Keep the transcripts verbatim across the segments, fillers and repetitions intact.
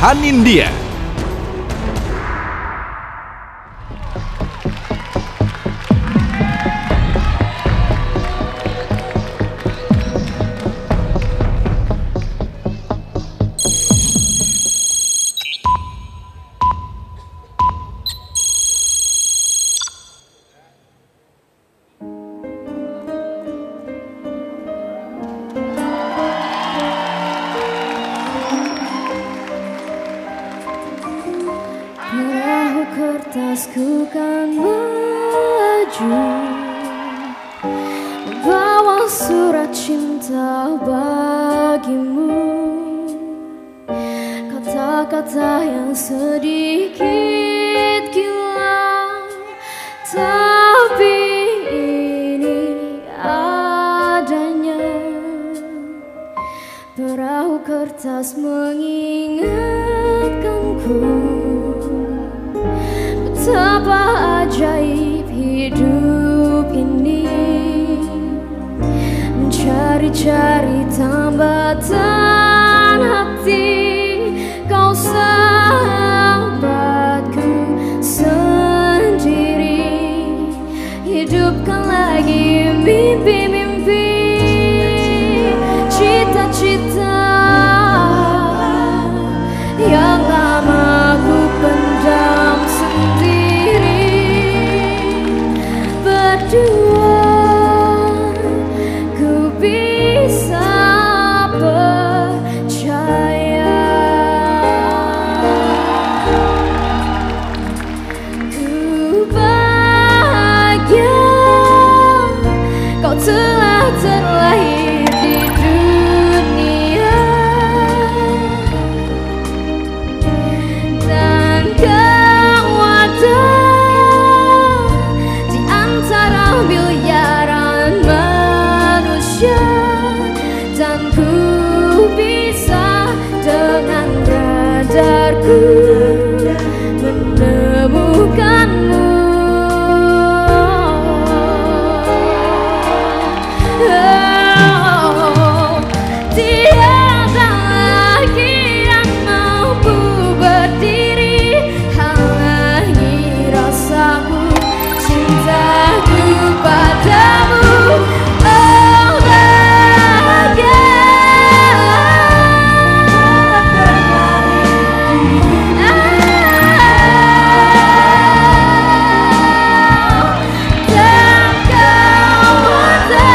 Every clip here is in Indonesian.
Anindya. Perahu kertasku kan maju, membawa surat cinta bagimu. Kata-kata yang sedikit gila, tapi ini adanya. Perahu kertas mengingatkanku betapa ajaib hidup ini, mencari-cari tambatan hati. Kau sahabatku sendiri, hidupkan lagi mimpi-mimpi, cita-cita yang lama ku pendam sendiri. Berdua ku bisa percaya, ku bahagia kau telah terlahir di dunia, dan kau ada di antara miliaran manusia, dan ku bisa dengan radarku menemukanmu. Oh, tiada lagi yang mampu berdiri halangi rasaku, cintaku padamu. Oh bahagia, dan kau ada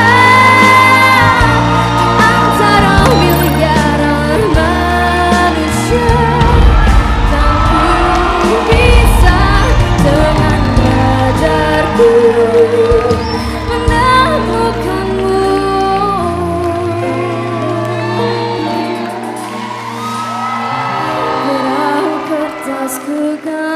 antara miliaran manusia, dan ku bisa dengan radarku menemukanmu. Perahu kertasku kan